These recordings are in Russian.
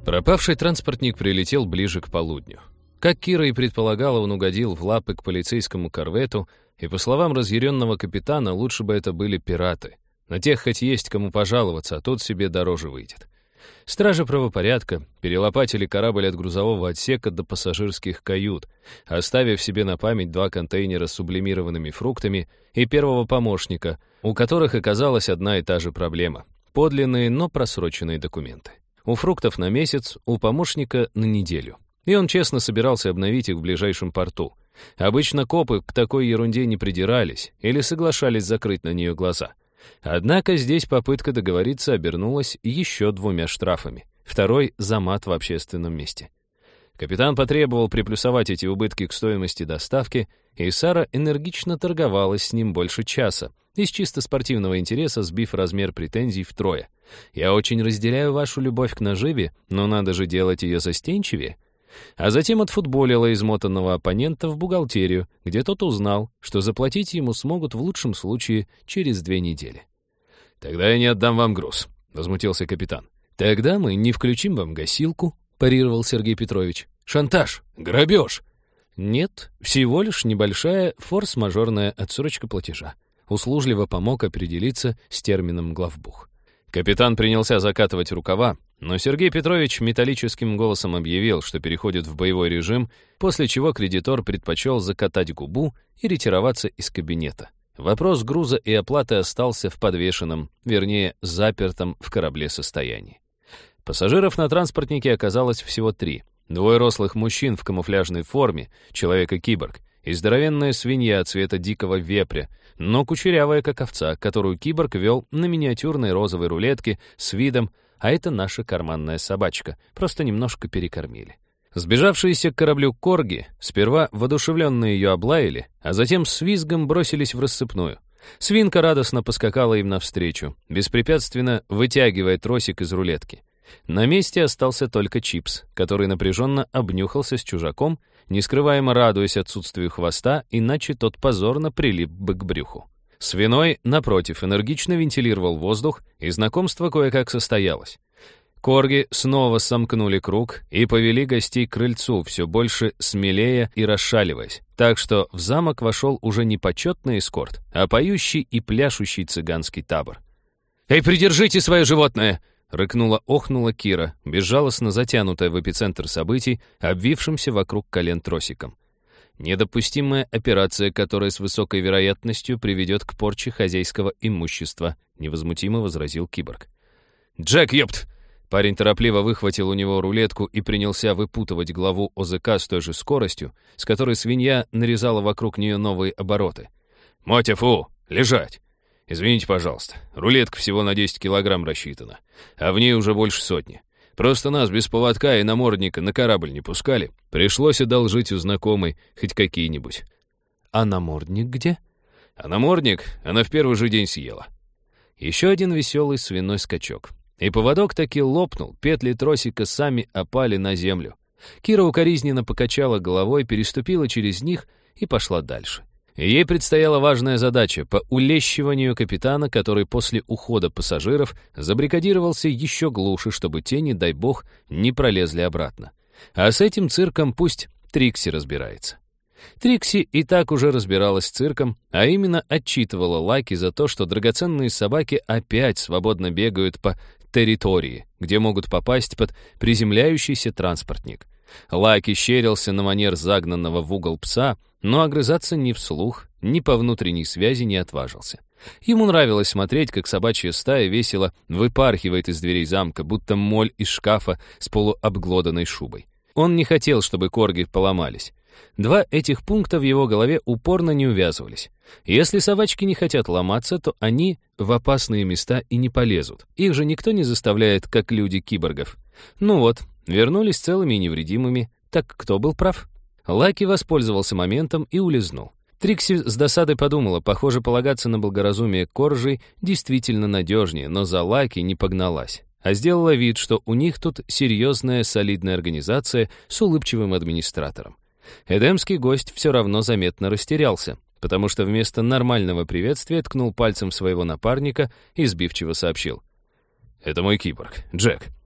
Пропавший транспортник прилетел ближе к полудню. Как Кира и предполагала, он угодил в лапы к полицейскому корвету, и, по словам разъяренного капитана, лучше бы это были пираты. На тех хоть есть кому пожаловаться, а тот себе дороже выйдет. Стражи правопорядка перелопатили корабль от грузового отсека до пассажирских кают, оставив себе на память 2 контейнера с сублимированными фруктами и первого помощника, у которых оказалась одна и та же проблема — подлинные, но просроченные документы. У фруктов на месяц, у помощника на неделю. И он честно собирался обновить их в ближайшем порту. Обычно копы к такой ерунде не придирались или соглашались закрыть на нее глаза. Однако здесь попытка договориться обернулась еще 2 штрафами. Второй — за мат в общественном месте. Капитан потребовал приплюсовать эти убытки к стоимости доставки, и Сара энергично торговалась с ним больше часа, из чисто спортивного интереса сбив размер претензий втрое. «Я очень разделяю вашу любовь к наживе, но надо же делать ее застенчивее». А затем отфутболила измотанного оппонента в бухгалтерию, где тот узнал, что заплатить ему смогут в лучшем случае через 2 недели. «Тогда я не отдам вам груз», — возмутился капитан. «Тогда мы не включим вам гасилку», — парировал Сергей Петрович. «Шантаж! Грабеж!» «Нет, всего лишь небольшая форс-мажорная отсрочка платежа», — услужливо помог определиться с термином главбух. Капитан принялся закатывать рукава, но Сергей Петрович металлическим голосом объявил, что переходит в боевой режим, после чего кредитор предпочел закатать губу и ретироваться из кабинета. Вопрос груза и оплаты остался в подвешенном, вернее, запертом в корабле состоянии. Пассажиров на транспортнике оказалось всего 3. 2 рослых мужчин в камуфляжной форме, человека-киборг, и здоровенная свинья цвета дикого вепря, но кучерявая, как овца, которую киборг вел на миниатюрной розовой рулетке с видом «а это наша карманная собачка, просто немножко перекормили». Сбежавшиеся к кораблю корги сперва воодушевленно ее облаяли, а затем с визгом бросились в рассыпную. Свинка радостно поскакала им навстречу, беспрепятственно вытягивая тросик из рулетки. На месте остался только Чипс, который напряженно обнюхался с чужаком, нескрываемо радуясь отсутствию хвоста, иначе тот позорно прилип бы к брюху. Свиной, напротив, энергично вентилировал воздух, и знакомство кое-как состоялось. Корги снова сомкнули круг и повели гостей к крыльцу, все больше смелее и расшаливаясь, так что в замок вошел уже не почетный эскорт, а поющий и пляшущий цыганский табор. «Эй, придержите свое животное!» — рыкнула-охнула Кира, безжалостно затянутая в эпицентр событий, обвившимся вокруг колен тросиком. «Недопустимая операция, которая с высокой вероятностью приведет к порче хозяйского имущества», — невозмутимо возразил киборг. «Джек, ёпт!» Парень торопливо выхватил у него рулетку и принялся выпутывать главу ОЗК с той же скоростью, с которой свинья нарезала вокруг нее новые обороты. «Мотя, фу! Лежать! Извините, пожалуйста, рулетка всего на 10 килограмм рассчитана, а в ней уже больше 100. Просто нас без поводка и намордника на корабль не пускали. Пришлось одолжить у знакомой хоть какие-нибудь». «А намордник где?» «А намордник она в первый же день съела». Еще один веселый свиной скачок. И поводок таки лопнул, петли тросика сами опали на землю. Кира укоризненно покачала головой, переступила через них и пошла дальше. Ей предстояла важная задача по улещиванию капитана, который после ухода пассажиров забрикадировался еще глуше, чтобы те, не дай бог, не пролезли обратно. А с этим цирком пусть Трикси разбирается. Трикси и так уже разбиралась с цирком, а именно отчитывала Лаки за то, что драгоценные собаки опять свободно бегают по территории, где могут попасть под приземляющийся транспортник. Лаки щерился на манер загнанного в угол пса, но огрызаться ни вслух, ни по внутренней связи не отважился. Ему нравилось смотреть, как собачья стая весело выпархивает из дверей замка, будто моль из шкафа с полуобглоданной шубой. Он не хотел, чтобы корги поломались. 2 этих пункта в его голове упорно не увязывались. Если собачки не хотят ломаться, то они в опасные места и не полезут. Их же никто не заставляет, как люди киборгов. Ну вот, вернулись целыми и невредимыми. Так кто был прав? Лаки воспользовался моментом и улизнул. Трикси с досадой подумала, похоже, полагаться на благоразумие коржей действительно надежнее, но за Лаки не погналась, а сделала вид, что у них тут серьезная солидная организация с улыбчивым администратором. Эдемский гость все равно заметно растерялся, потому что вместо нормального приветствия ткнул пальцем своего напарника и сбивчиво сообщил. «Это мой киборг, Джек».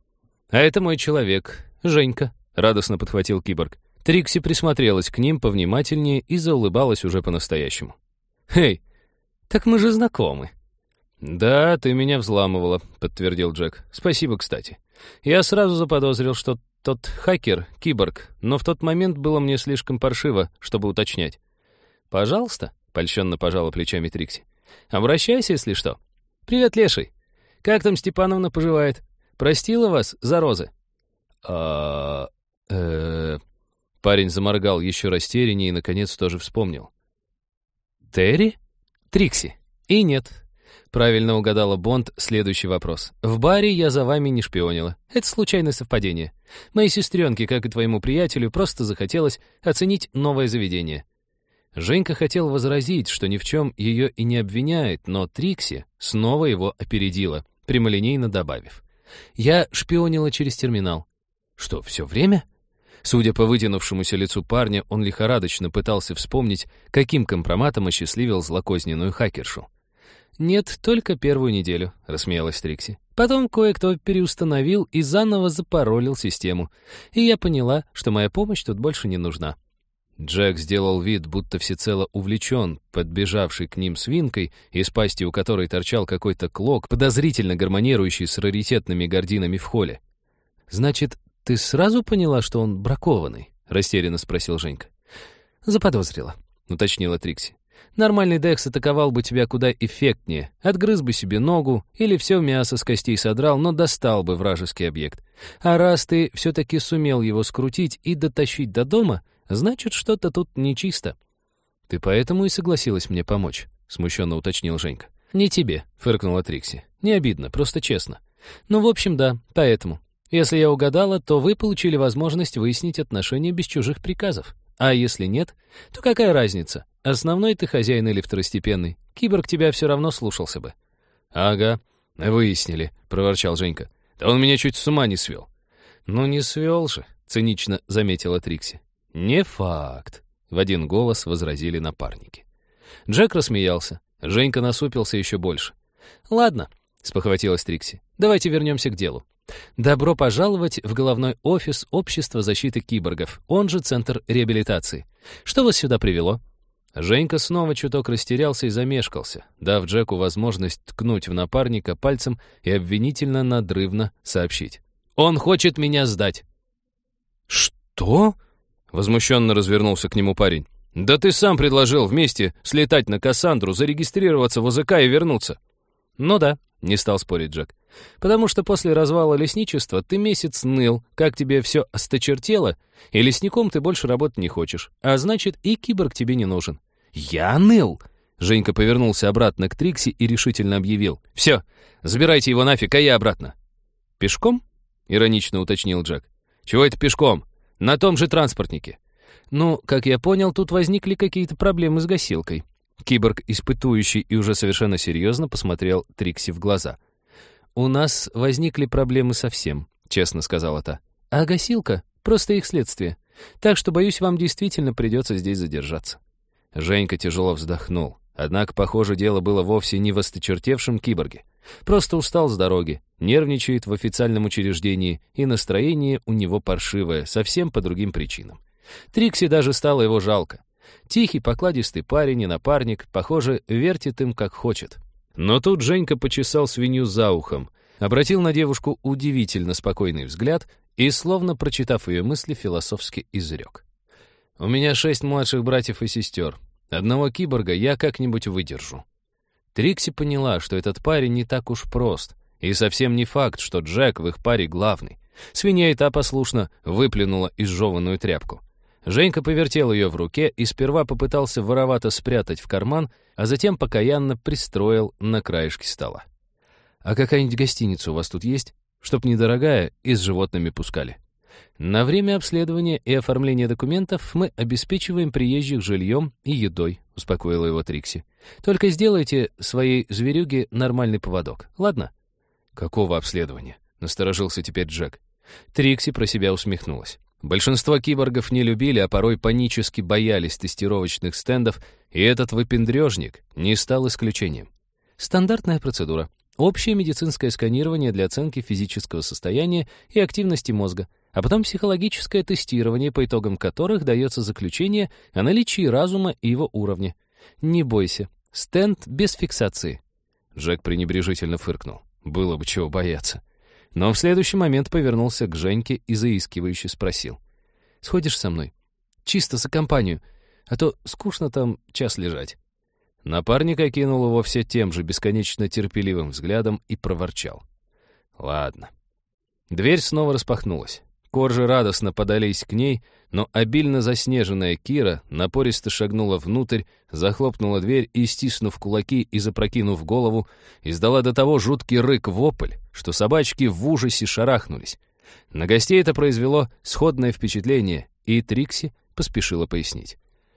«А это мой человек, Женька», — радостно подхватил киборг. Трикси присмотрелась к ним повнимательнее и заулыбалась уже по-настоящему. «Эй, так мы же знакомы». «Да, ты меня взламывала», — подтвердил Джек. «Спасибо, кстати. Я сразу заподозрил, что тот хакер — киборг, но в тот момент было мне слишком паршиво, чтобы уточнять». «Пожалуйста», — польщенно пожала плечами Трикси. «Обращайся, если что. Привет, Леший. Как там Степановна поживает? Простила вас за розы?» Парень заморгал еще растеряннее и, наконец, тоже вспомнил. «Терри? Трикси. И нет». Правильно угадала Бонд следующий вопрос. «В баре я за вами не шпионила. Это случайное совпадение. Моей сестренке, как и твоему приятелю, просто захотелось оценить новое заведение». Женька хотел возразить, что ни в чем ее и не обвиняет, но Трикси снова его опередила, прямолинейно добавив. «Я шпионила через терминал». «Что, все время?» Судя по вытянувшемуся лицу парня, он лихорадочно пытался вспомнить, каким компроматом осчастливил злокозненную хакершу. «Нет, только первую неделю», — рассмеялась Трикси. «Потом кое-кто переустановил и заново запаролил систему. И я поняла, что моя помощь тут больше не нужна». Джек сделал вид, будто всецело увлечен подбежавшей к ним свинкой, из пасти у которой торчал какой-то клок, подозрительно гармонирующий с раритетными гардинами в холле. «Значит, ты сразу поняла, что он бракованный?» — растерянно спросил Женька. «Заподозрила», — уточнила Трикси. «Нормальный Декс атаковал бы тебя куда эффектнее, отгрыз бы себе ногу или все мясо с костей содрал, но достал бы вражеский объект. А раз ты все-таки сумел его скрутить и дотащить до дома, значит, что-то тут нечисто». «Ты поэтому и согласилась мне помочь», — смущенно уточнил Женька. «Не тебе», — фыркнула Трикси. «Не обидно, просто честно». «Ну, в общем, да, поэтому. Если я угадала, то вы получили возможность выяснить отношения без чужих приказов. А если нет, то какая разница, основной ты хозяин или второстепенный? Киборг тебя все равно слушался бы». «Ага, выяснили», — проворчал Женька. «Да он меня чуть с ума не свел». «Ну не свел же», — цинично заметила Трикси. «Не факт», — в один голос возразили напарники. Джек рассмеялся. Женька насупился еще больше. «Ладно», — спохватилась Трикси, — «давайте вернемся к делу. Добро пожаловать в головной офис Общества защиты киборгов, он же Центр реабилитации. Что вас сюда привело?» Женька снова чуток растерялся и замешкался, дав Джеку возможность ткнуть в напарника пальцем и обвинительно-надрывно сообщить. «Он хочет меня сдать». «Что?» — возмущенно развернулся к нему парень. «Да ты сам предложил вместе слетать на Кассандру, зарегистрироваться в ОЗК и вернуться». «Ну да», — не стал спорить Джек. «Потому что после развала лесничества ты месяц ныл, как тебе все осточертело, и лесником ты больше работать не хочешь, а значит, и киборг тебе не нужен». «Я ныл?» Женька повернулся обратно к Трикси и решительно объявил. «Все, забирайте его нафиг, а я обратно». «Пешком?» — иронично уточнил Джек. «Чего это пешком? На том же транспортнике». «Ну, как я понял, тут возникли какие-то проблемы с гасилкой». Киборг, испытующий и уже совершенно серьезно, посмотрел Трикси в глаза. «У нас возникли проблемы со всем», — честно сказала та. «А гасилка — просто их следствие. Так что, боюсь, вам действительно придется здесь задержаться». Женька тяжело вздохнул. Однако, похоже, дело было вовсе не в осточертевшем киборге. Просто устал с дороги, нервничает в официальном учреждении, и настроение у него паршивое, совсем по другим причинам. Трикси даже стало его жалко. Тихий, покладистый парень и напарник, похоже, вертит им как хочет. Но тут Женька почесал свинью за ухом, обратил на девушку удивительно спокойный взгляд и, словно прочитав ее мысли, философски изрек. «У меня 6 младших братьев и сестер. Одного киборга я как-нибудь выдержу». Трикси поняла, что этот парень не так уж прост, и совсем не факт, что Джек в их паре главный. Свинья и та послушно выплюнула изжеванную тряпку. Женька повертел ее в руке и сперва попытался воровато спрятать в карман, а затем покаянно пристроил на краешке стола. «А какая-нибудь гостиница у вас тут есть? Чтоб недорогая и с животными пускали. На время обследования и оформления документов мы обеспечиваем приезжих жильем и едой», — успокоила его Трикси. «Только сделайте своей зверюге нормальный поводок, ладно?» «Какого обследования?» — насторожился теперь Джек. Трикси про себя усмехнулась. Большинство киборгов не любили, а порой панически боялись тестировочных стендов, и этот выпендрежник не стал исключением. «Стандартная процедура. общее медицинское сканирование для оценки физического состояния и активности мозга, а потом психологическое тестирование, по итогам которых дается заключение о наличии разума и его уровне. Не бойся, стенд без фиксации. Джек пренебрежительно фыркнул. Было бы чего бояться. Но в следующий момент повернулся к Женьке и заискивающе спросил. «Сходишь со мной? Чисто за компанию, а то скучно там час лежать». Напарник окинул его все тем же бесконечно терпеливым взглядом и проворчал. «Ладно». Дверь снова распахнулась. Коржи радостно подались к ней, но обильно заснеженная Кира напористо шагнула внутрь, захлопнула дверь и, стиснув кулаки и запрокинув голову, издала до того жуткий рык-вопль, что собачки в ужасе шарахнулись. На гостей это произвело сходное впечатление, и Трикси поспешила пояснить.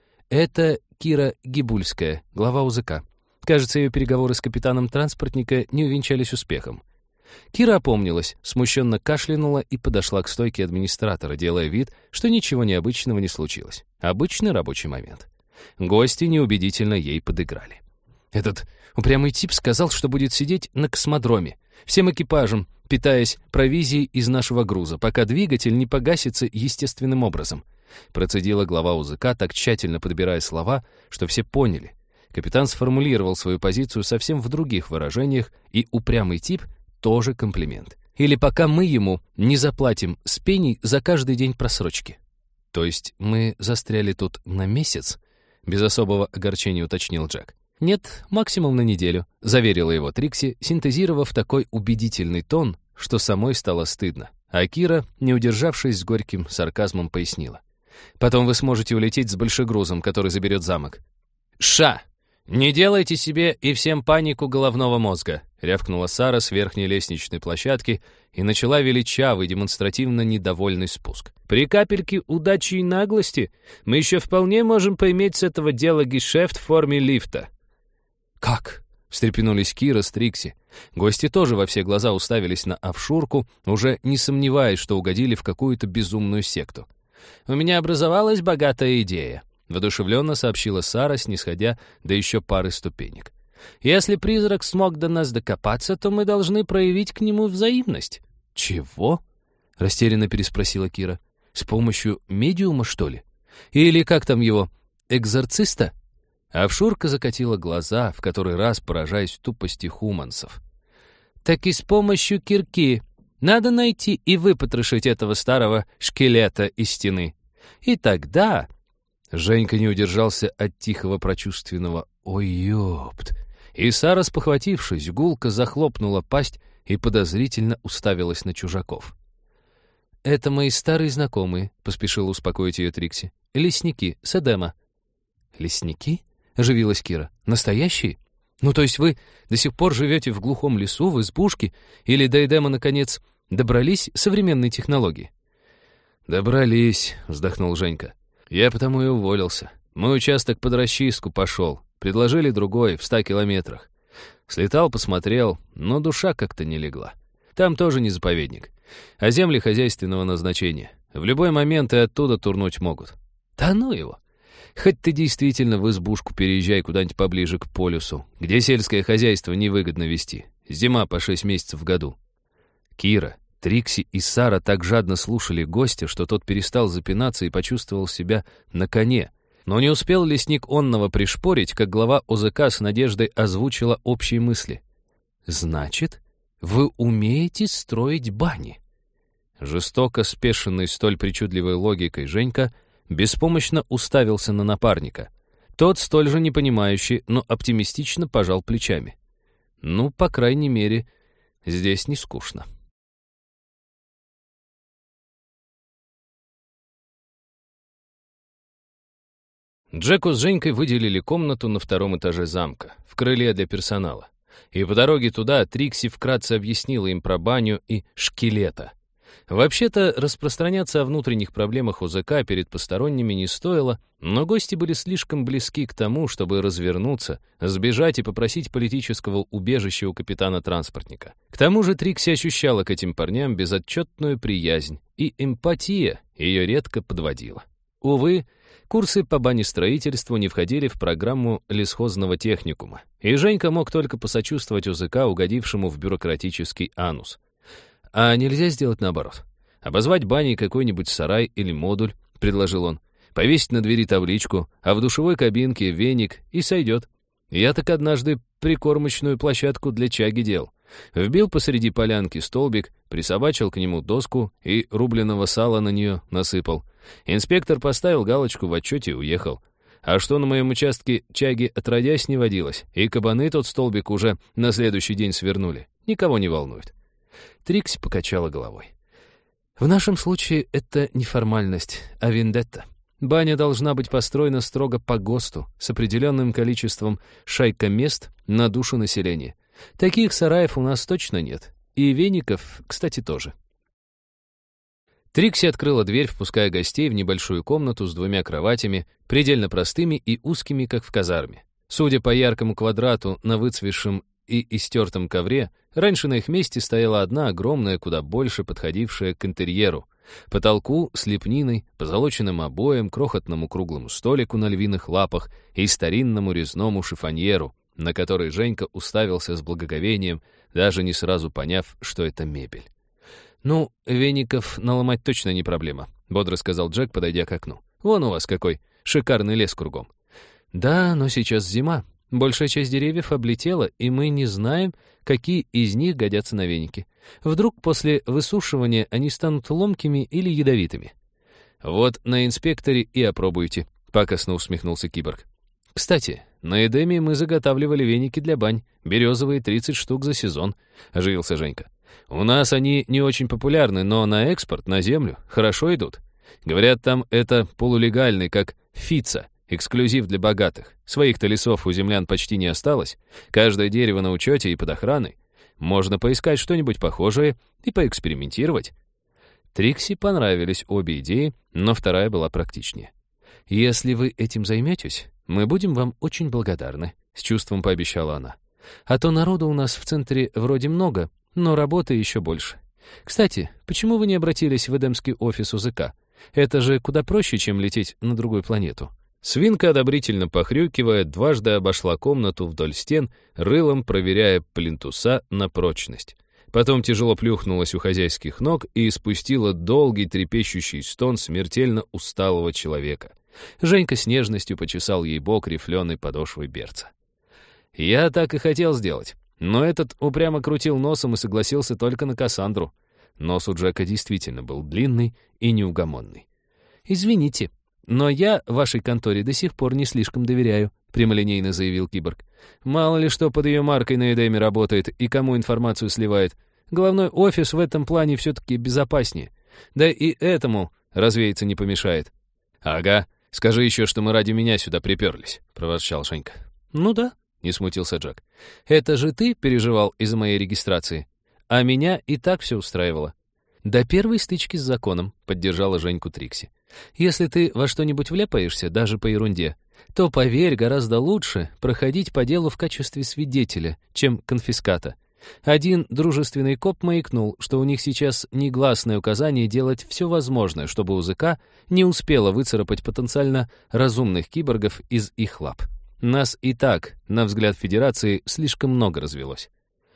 «Это Кира Гибульская, глава УЗК. Кажется, ее переговоры с капитаном транспортника не увенчались успехом». Кира опомнилась, смущенно кашлянула и подошла к стойке администратора, делая вид, что ничего необычного не случилось. Обычный рабочий момент. Гости неубедительно ей подыграли. «Этот упрямый тип сказал, что будет сидеть на космодроме, всем экипажем, питаясь провизией из нашего груза, пока двигатель не погасится естественным образом», процедила глава УЗК, так тщательно подбирая слова, что все поняли. Капитан сформулировал свою позицию совсем в других выражениях, и упрямый тип — тоже комплимент. Или пока мы ему не заплатим с пеней за каждый день просрочки. То есть мы застряли тут на месяц? Без особого огорчения уточнил Джек. Нет, максимум на неделю, заверила его Трикси, синтезировав такой убедительный тон, что самой стало стыдно. А Кира, не удержавшись, с горьким сарказмом пояснила. Потом вы сможете улететь с большегрузом, который заберет замок. «Ша! Не делайте себе и всем панику головного мозга», рявкнула Сара с верхней лестничной площадки и начала величавый, демонстративно недовольный спуск. «При капельке удачи и наглости мы еще вполне можем поиметь с этого дела гешефт в форме лифта». «Как?» — встрепенулись Кира с Трикси. Гости тоже во все глаза уставились на офшурку, уже не сомневаясь, что угодили в какую-то безумную секту. «У меня образовалась богатая идея», — воодушевленно сообщила Сара, снисходя до еще пары ступенек. «Если призрак смог до нас докопаться, то мы должны проявить к нему взаимность». «Чего?» — растерянно переспросила Кира. «С помощью медиума, что ли? Или как там его, экзорциста?» Офшурка закатила глаза, в который раз поражаясь тупости хуманцев. «Так и с помощью кирки. Надо найти и выпотрошить этого старого шкелета из стены. И тогда...» Женька не удержался от тихого прочувственного «Ой, ёпт!». И Сара, спохватившись, гулко захлопнула пасть и подозрительно уставилась на чужаков. «Это мои старые знакомые», — поспешила успокоить ее Трикси. «Лесники, с Эдема». «Лесники?» — оживилась Кира. «Настоящие? Ну, то есть вы до сих пор живете в глухом лесу, в избушке, или до Эдема, наконец, добрались современной технологии?» «Добрались», — вздохнул Женька. «Я потому и уволился. Мой участок под расчистку пошел. Предложили другой, в 100 километрах. Слетал, посмотрел, но душа как-то не легла. Там тоже не заповедник, а земли хозяйственного назначения. В любой момент и оттуда турнуть могут. Да ну его! Хоть ты действительно в избушку переезжай куда-нибудь поближе к полюсу, где сельское хозяйство невыгодно вести. Зима по 6 месяцев в году». Кира, Трикси и Сара так жадно слушали гостя, что тот перестал запинаться и почувствовал себя на коне. Но не успел лесник онного пришпорить, как глава ОЗК с надеждой озвучила общие мысли. «Значит, вы умеете строить бани?» Жестоко спешенный столь причудливой логикой Женька беспомощно уставился на напарника. Тот, столь же непонимающий, но оптимистично пожал плечами. «Ну, по крайней мере, здесь не скучно». Джеку с Женькой выделили комнату на 2-м этаже замка, в крыле для персонала. И по дороге туда Трикси вкратце объяснила им про баню и шкелета. Вообще-то, распространяться о внутренних проблемах УЗК перед посторонними не стоило, но гости были слишком близки к тому, чтобы развернуться, сбежать и попросить политического убежища у капитана-транспортника. К тому же Трикси ощущала к этим парням безотчетную приязнь, и эмпатия ее редко подводила. Увы, Курсы по банестроительству не входили в программу лесхозного техникума, и Женька мог только посочувствовать УЗК, угодившему в бюрократический анус. А нельзя сделать наоборот. Обозвать баней какой-нибудь сарай или модуль, предложил он. Повесить на двери табличку, а в душевой кабинке веник и сойдет. Я так однажды прикормочную площадку для чаги делал. Вбил посреди полянки столбик, присобачил к нему доску и рубленого сала на нее насыпал. Инспектор поставил галочку в отчете и уехал. А что на моем участке чаги отродясь не водилось, и кабаны тот столбик уже на следующий день свернули. Никого не волнует. Трикси покачала головой. В нашем случае это не формальность, а вендетта. Баня должна быть построена строго по ГОСТу, с определенным количеством шайкомест на душу населения. Таких сараев у нас точно нет. И веников, кстати, тоже. Трикси открыла дверь, впуская гостей в небольшую комнату с 2 кроватями, предельно простыми и узкими, как в казарме. Судя по яркому квадрату на выцветшем и истертом ковре, раньше на их месте стояла одна огромная, куда больше подходившая к интерьеру. Потолку с лепниной, позолоченным обоям, крохотному круглому столику на львиных лапах и старинному резному шифоньеру, на который Женька уставился с благоговением, даже не сразу поняв, что это мебель. «Ну, веников наломать точно не проблема», — бодро сказал Джек, подойдя к окну. «Вон у вас какой шикарный лес кругом». «Да, но сейчас зима. Большая часть деревьев облетела, и мы не знаем, какие из них годятся на веники. Вдруг после высушивания они станут ломкими или ядовитыми». «Вот на инспекторе и опробуйте», — пакостно усмехнулся киборг. «Кстати, на Эдеме мы заготавливали веники для бань, березовые 30 штук за сезон», — оживился Женька. «У нас они не очень популярны, но на экспорт, на землю, хорошо идут. Говорят, там это полулегальный, как фица, эксклюзив для богатых. Своих-то лесов у землян почти не осталось. Каждое дерево на учете и под охраной. Можно поискать что-нибудь похожее и поэкспериментировать». Трикси понравились обе идеи, но вторая была практичнее. «Если вы этим займетесь, мы будем вам очень благодарны», — с чувством пообещала она. «А то народу у нас в центре вроде много, но работы еще больше. Кстати, почему вы не обратились в эдемский офис УЗК? Это же куда проще, чем лететь на другую планету». Свинка, одобрительно похрюкивая, дважды обошла комнату вдоль стен, рылом проверяя плинтуса на прочность. Потом тяжело плюхнулась у хозяйских ног и испустила долгий трепещущий стон смертельно усталого человека. Женька с нежностью почесал ей бок рифленой подошвой берца. «Я так и хотел сделать, но этот упрямо крутил носом и согласился только на Кассандру». Нос у Джека действительно был длинный и неугомонный. «Извините, но я вашей конторе до сих пор не слишком доверяю», — прямолинейно заявил киборг. «Мало ли что под ее маркой на Эдеме работает и кому информацию сливает. Головной офис в этом плане все-таки безопаснее. Да и этому развеяться не помешает». «Ага, скажи еще, что мы ради меня сюда приперлись», — проворчал Женька. «Ну да», — не смутился Джек. «Это же ты переживал из-за моей регистрации, а меня и так все устраивало». «До первой стычки с законом», — поддержала Женьку Трикси. «Если ты во что-нибудь вляпаешься, даже по ерунде, то, поверь, гораздо лучше проходить по делу в качестве свидетеля, чем конфиската. Один дружественный коп маякнул, что у них сейчас негласное указание делать все возможное, чтобы УЗК не успела выцарапать потенциально разумных киборгов из их лап. Нас и так, на взгляд Федерации, слишком много развелось».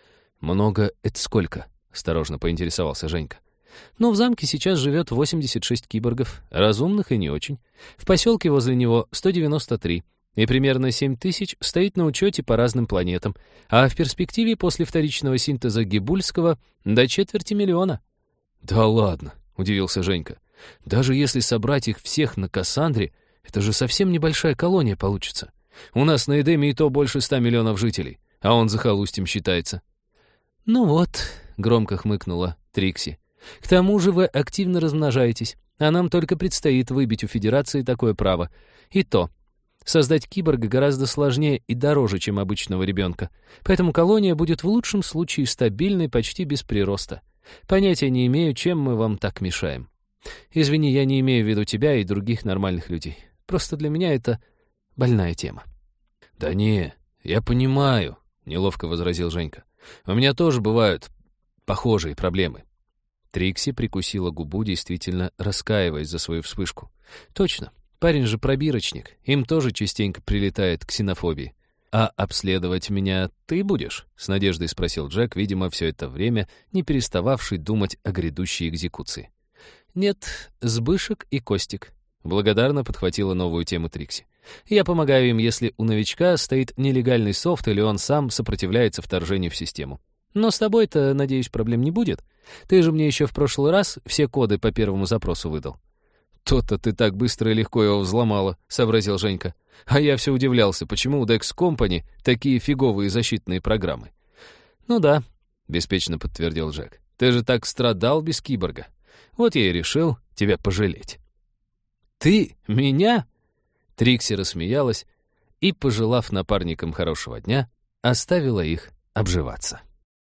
«Много — это сколько?» — осторожно поинтересовался Женька. «Но в замке сейчас живет 86 киборгов, разумных и не очень. В поселке возле него 193, и примерно 7 тысяч стоит на учете по разным планетам, а в перспективе после вторичного синтеза Гибульского до 250 000. «Да ладно», — удивился Женька. «Даже если собрать их всех на Кассандре, это же совсем небольшая колония получится. У нас на Эдеме и то больше 100 миллионов жителей, а он захолустьем считается». «Ну вот», — громко хмыкнула Трикси, «к тому же вы активно размножаетесь, а нам только предстоит выбить у Федерации такое право. И то, создать киборга гораздо сложнее и дороже, чем обычного ребенка, поэтому колония будет в лучшем случае стабильной почти без прироста. Понятия не имею, чем мы вам так мешаем. Извини, я не имею в виду тебя и других нормальных людей. Просто для меня это больная тема». «Да не, я понимаю», — неловко возразил Женька. «У меня тоже бывают похожие проблемы». Трикси прикусила губу, действительно раскаиваясь за свою вспышку. Точно, Парень же пробирочник, им тоже частенько прилетает ксенофобия. «А обследовать меня ты будешь?» — с надеждой спросил Джек, видимо, все это время не перестававший думать о грядущей экзекуции. «Нет, Сбышек и Костик», — благодарно подхватила новую тему Трикси. «Я помогаю им, если у новичка стоит нелегальный софт или он сам сопротивляется вторжению в систему. Но с тобой-то, надеюсь, проблем не будет. Ты же мне еще в прошлый раз все коды по первому запросу выдал». «То-то ты так быстро и легко его взломала», — сообразил Женька. «А я все удивлялся, почему у Dex Company такие фиговые защитные программы». «Ну да», — беспечно подтвердил Джек. «Ты же так страдал без киборга. Вот я и решил тебя пожалеть». «Ты? Меня?» Трикси рассмеялась и, пожелав напарникам хорошего дня, оставила их обживаться.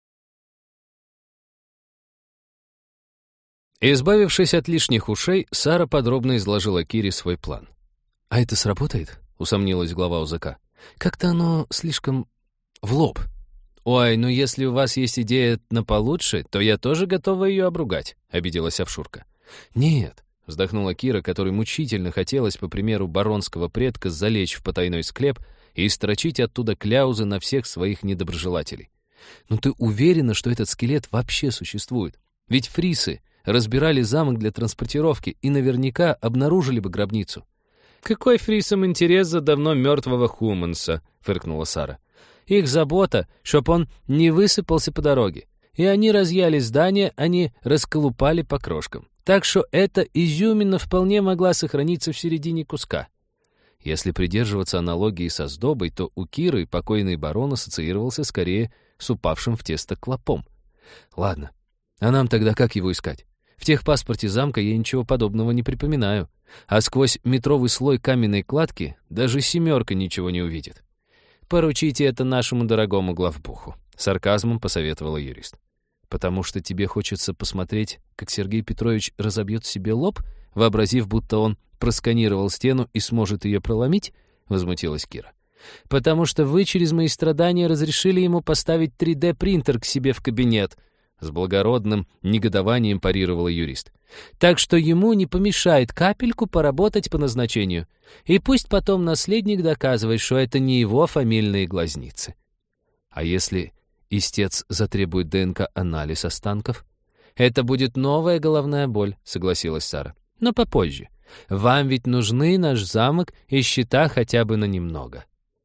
Избавившись от лишних ушей, Сара подробно изложила Кире свой план. «А это сработает?» — усомнилась глава УЗК. «Как-то оно слишком в лоб». «Ой, ну если у вас есть идея на получше, то я тоже готова ее обругать», — обиделась Авшурка. «Нет», — вздохнула Кира, которой мучительно хотелось, по примеру баронского предка, залечь в потайной склеп и строчить оттуда кляузы на всех своих недоброжелателей. «Ну ты уверена, что этот скелет вообще существует? Ведь фрисы разбирали замок для транспортировки и наверняка обнаружили бы гробницу». «Какой фрисам интерес за давно мертвого Хуманса?» — фыркнула Сара. «Их забота, чтоб он не высыпался по дороге. И они разъяли здание, они расколупали по крошкам. Так что эта изюмина вполне могла сохраниться в середине куска». Если придерживаться аналогии со сдобой, то у Киры покойный барон ассоциировался скорее с упавшим в тесто клопом. Ладно, а нам тогда как его искать? В техпаспорте замка я ничего подобного не припоминаю, а сквозь метровый слой каменной кладки даже семерка ничего не увидит. «Поручите это нашему дорогому главбуху», — сарказмом посоветовала юрист. «Потому что тебе хочется посмотреть, как Сергей Петрович разобьет себе лоб, вообразив, будто он просканировал стену и сможет ее проломить?» — возмутилась Кира. «Потому что вы через мои страдания разрешили ему поставить 3D-принтер к себе в кабинет», — с благородным негодованием парировала юрист. «Так что ему не помешает капельку поработать по назначению. И пусть потом наследник доказывает, что это не его фамильные глазницы». «А если истец затребует ДНК-анализ останков?» «Это будет новая головная боль», — согласилась Сара. «Но попозже. Вам ведь нужны наш замок и счета хотя бы на немного».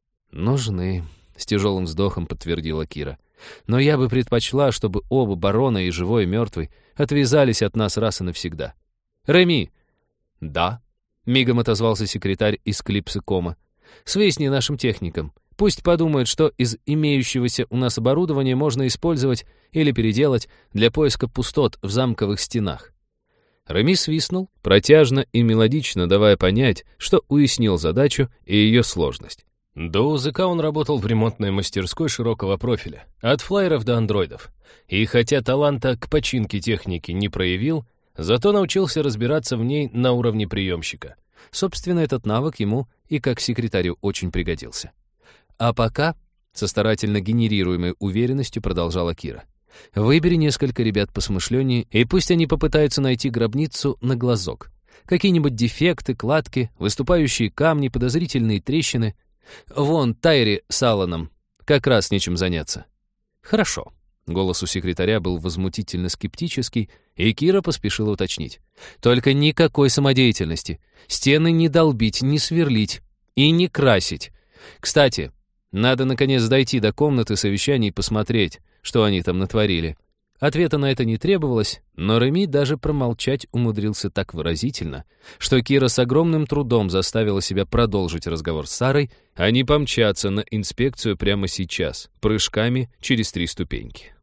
«Нужны», — с тяжелым вздохом подтвердила Кира. «Но я бы предпочла, чтобы оба барона, и живой, и мертвый, отвязались от нас раз и навсегда». «Реми!» «Да», — мигом отозвался секретарь из Клипсикома. «Свистни нашим техникам. Пусть подумают, что из имеющегося у нас оборудования можно использовать или переделать для поиска пустот в замковых стенах». Реми свистнул, протяжно и мелодично давая понять, что уяснил задачу и ее сложность. До УЗК он работал в ремонтной мастерской широкого профиля, от флайеров до андроидов. И хотя таланта к починке техники не проявил, зато научился разбираться в ней на уровне приемщика. Собственно, этот навык ему и как секретарю очень пригодился. А пока, со старательно генерируемой уверенностью продолжала Кира, выбери несколько ребят посмышленнее, и пусть они попытаются найти гробницу на глазок. Какие-нибудь дефекты, кладки, выступающие камни, подозрительные трещины. Вон, Тайри с Алланом. Как раз нечем заняться. Хорошо. Голос у секретаря был возмутительно скептический, и Кира поспешила уточнить. Только никакой самодеятельности. Стены не долбить, не сверлить и не красить. Кстати, надо наконец дойти до комнаты совещаний и посмотреть, что они там натворили. Ответа на это не требовалось, но Реми даже промолчать умудрился так выразительно, что Кира с огромным трудом заставила себя продолжить разговор с Сарой, а не помчаться на инспекцию прямо сейчас, прыжками через 3 ступеньки.